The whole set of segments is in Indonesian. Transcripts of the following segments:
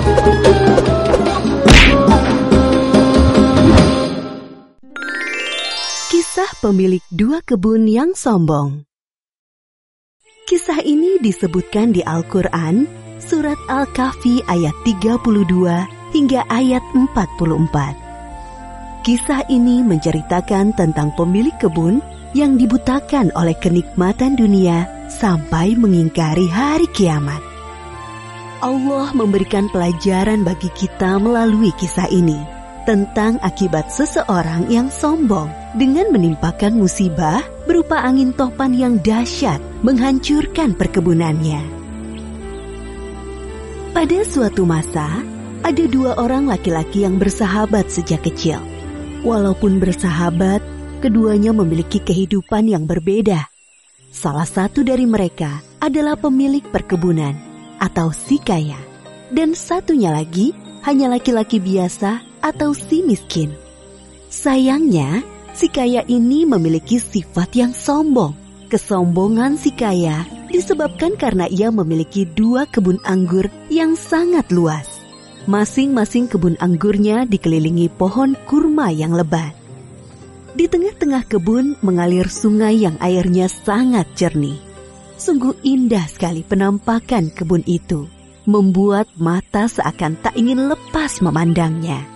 Kisah pemilik dua kebun yang sombong. Kisah ini disebutkan di Al-Quran, surat Al-Kahfi ayat 32 hingga ayat 44. Kisah ini menceritakan tentang pemilik kebun yang dibutakan oleh kenikmatan dunia sampai mengingkari hari kiamat. Allah memberikan pelajaran bagi kita melalui kisah ini tentang akibat seseorang yang sombong dengan menimpakan musibah berupa angin topan yang dahsyat menghancurkan perkebunannya. Pada suatu masa, ada dua orang laki-laki yang bersahabat sejak kecil. Walaupun bersahabat, keduanya memiliki kehidupan yang berbeda. Salah satu dari mereka adalah pemilik perkebunan atau si kaya, dan satunya lagi hanya laki-laki biasa atau si miskin. Sayangnya, si kaya ini memiliki sifat yang sombong. Kesombongan si kaya disebabkan karena ia memiliki dua kebun anggur yang sangat luas. Masing-masing kebun anggurnya dikelilingi pohon kurma yang lebat. Di tengah-tengah kebun mengalir sungai yang airnya sangat jernih. Sungguh indah sekali penampakan kebun itu, membuat mata seakan tak ingin lepas memandangnya.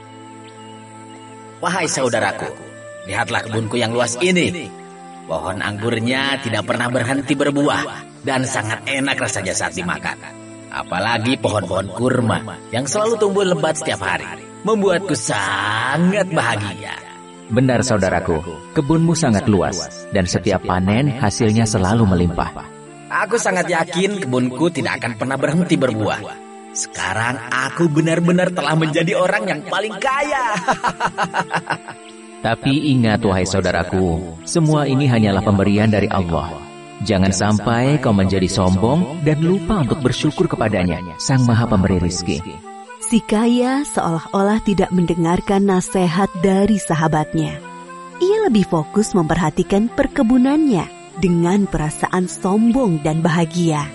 Wahai saudaraku, lihatlah kebunku yang luas ini. Pohon anggurnya tidak pernah berhenti berbuah dan sangat enak rasanya saat dimakan. Apalagi pohon-pohon kurma yang selalu tumbuh lebat setiap hari, membuatku sangat bahagia. Benar saudaraku, kebunmu sangat luas dan setiap panen hasilnya selalu melimpah. Aku sangat yakin kebunku tidak akan pernah berhenti berbuah. Sekarang aku benar-benar telah menjadi orang yang paling kaya. Tapi ingat wahai saudaraku, semua ini hanyalah pemberian dari Allah. Jangan sampai kau menjadi sombong dan lupa untuk bersyukur kepadanya, Sang Maha Pemberi Rizki. Si kaya seolah-olah tidak mendengarkan nasihat dari sahabatnya. Ia lebih fokus memperhatikan perkebunannya dengan perasaan sombong dan bahagia.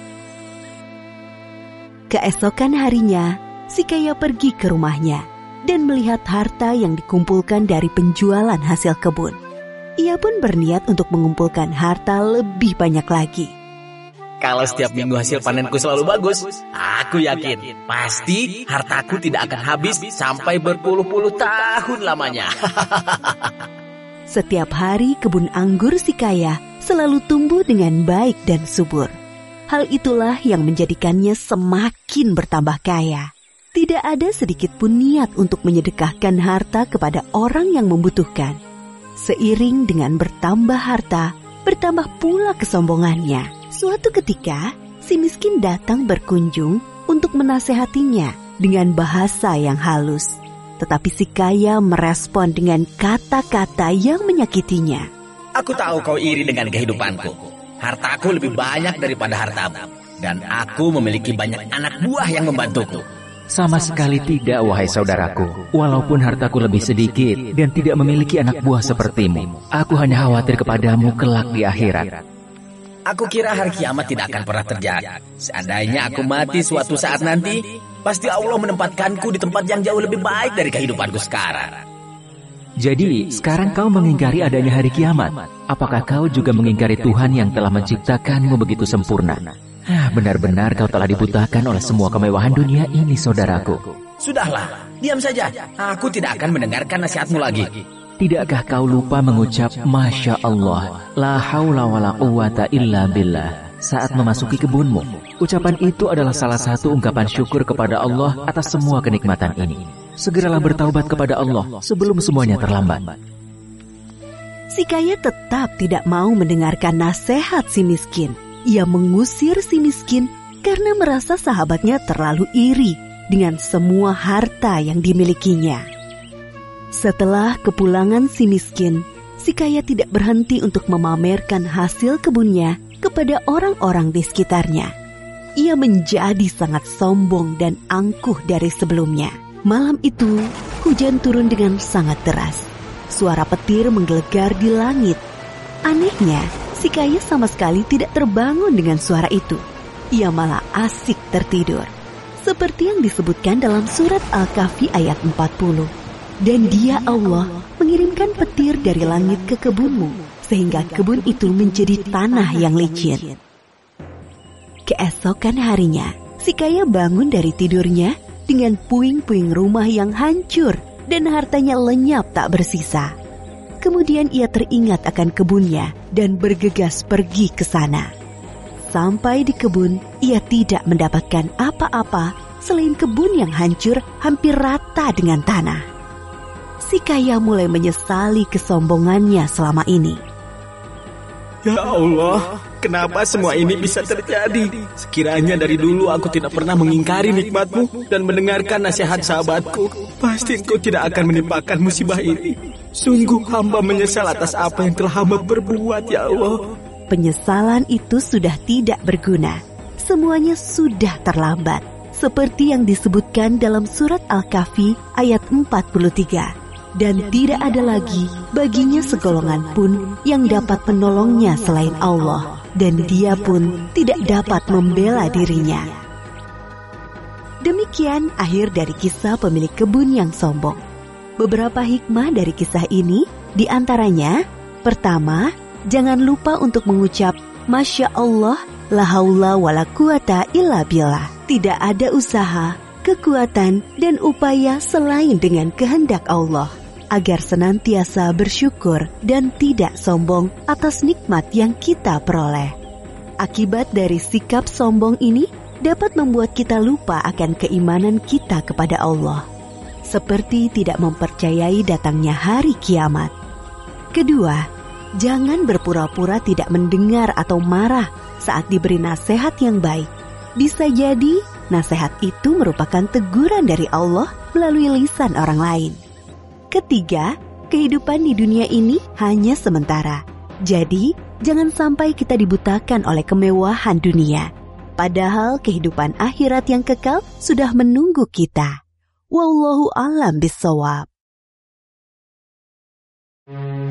Keesokan harinya, si kaya pergi ke rumahnya dan melihat harta yang dikumpulkan dari penjualan hasil kebun. Ia pun berniat untuk mengumpulkan harta lebih banyak lagi. Kalau setiap minggu hasil panenku selalu bagus, aku yakin pasti hartaku tidak akan habis sampai berpuluh-puluh tahun lamanya. Setiap hari kebun anggur si kaya selalu tumbuh dengan baik dan subur. Hal itulah yang menjadikannya semakin bertambah kaya. Tidak ada sedikit pun niat untuk menyedekahkan harta kepada orang yang membutuhkan. Seiring dengan bertambah harta, bertambah pula kesombongannya. Suatu ketika, si miskin datang berkunjung untuk menasehatinya dengan bahasa yang halus. Tetapi si kaya merespon dengan kata-kata yang menyakitinya. Aku tahu kau iri dengan kehidupanku. Hartaku lebih banyak daripada hartamu. Dan aku memiliki banyak anak buah yang membantuku. Sama sekali tidak wahai saudaraku. Walaupun hartaku lebih sedikit dan tidak memiliki anak buah sepertimu, aku hanya khawatir kepadamu kelak di akhirat. Aku kira hari kiamat tidak akan pernah terjadi. Seandainya aku mati suatu saat nanti, pasti Allah menempatkanku di tempat yang jauh lebih baik dari kehidupanku sekarang. Jadi, sekarang kau mengingkari adanya hari kiamat. Apakah kau juga mengingkari Tuhan yang telah menciptakanmu begitu sempurna? Benar-benar kau telah dibutakan oleh semua kemewahan dunia ini, saudaraku. Sudahlah, diam saja. Aku tidak akan mendengarkan nasihatmu lagi. Tidakkah kau lupa mengucap Masya Allah, la haula wa la quwata illa billah saat memasuki kebunmu? Ucapan itu adalah salah satu ungkapan syukur kepada Allah atas semua kenikmatan ini. Segeralah bertaubat kepada Allah sebelum semuanya terlambat. Si kaya tetap tidak mau mendengarkan nasihat si miskin. Ia mengusir si miskin karena merasa sahabatnya terlalu iri dengan semua harta yang dimilikinya. Setelah kepulangan si miskin, si kaya tidak berhenti untuk memamerkan hasil kebunnya kepada orang-orang di sekitarnya. Ia menjadi sangat sombong dan angkuh dari sebelumnya. Malam itu, hujan turun dengan sangat deras. Suara petir menggelegar di langit. Anehnya, si kaya sama sekali tidak terbangun dengan suara itu. Ia malah asik tertidur. seperti yang disebutkan dalam surat Al-Kahfi ayat 40. Dan Dia Allah mengirimkan petir dari langit ke kebunmu, sehingga kebun itu menjadi tanah yang licin. Keesokan harinya, si kaya bangun dari tidurnya dengan puing-puing rumah yang hancur dan hartanya lenyap tak bersisa. Kemudian ia teringat akan kebunnya dan bergegas pergi ke sana. Sampai di kebun, ia tidak mendapatkan apa-apa selain kebun yang hancur hampir rata dengan tanah. Si kaya mulai menyesali kesombongannya selama ini. Ya Allah, kenapa semua ini bisa terjadi? Sekiranya dari dulu aku tidak pernah mengingkari nikmat-Mu dan mendengarkan nasihat sahabatku, pasti Engkau tidak akan menimpakan musibah ini. Sungguh hamba menyesal atas apa yang telah hamba berbuat, ya Allah. Penyesalan itu sudah tidak berguna. Semuanya sudah terlambat. Seperti yang disebutkan dalam surat Al-Kahfi ayat 43. Dan tidak ada lagi baginya segolongan pun yang dapat menolongnya selain Allah, dan Dia pun tidak dapat membela dirinya. Demikian akhir dari kisah pemilik kebun yang sombong. Beberapa hikmah dari kisah ini diantaranya, pertama, jangan lupa untuk mengucap Masya Allah, la haula wa la quwata illa billah. Tidak ada usaha, kekuatan, dan upaya selain dengan kehendak Allah, agar senantiasa bersyukur dan tidak sombong atas nikmat yang kita peroleh. Akibat dari sikap sombong ini dapat membuat kita lupa akan keimanan kita kepada Allah, seperti tidak mempercayai datangnya hari kiamat. Kedua, jangan berpura-pura tidak mendengar atau marah saat diberi nasihat yang baik. Bisa jadi nasihat itu merupakan teguran dari Allah melalui lisan orang lain. Ketiga, kehidupan di dunia ini hanya sementara. Jadi, jangan sampai kita dibutakan oleh kemewahan dunia. Padahal kehidupan akhirat yang kekal sudah menunggu kita. Wallahu a'lam bishawab.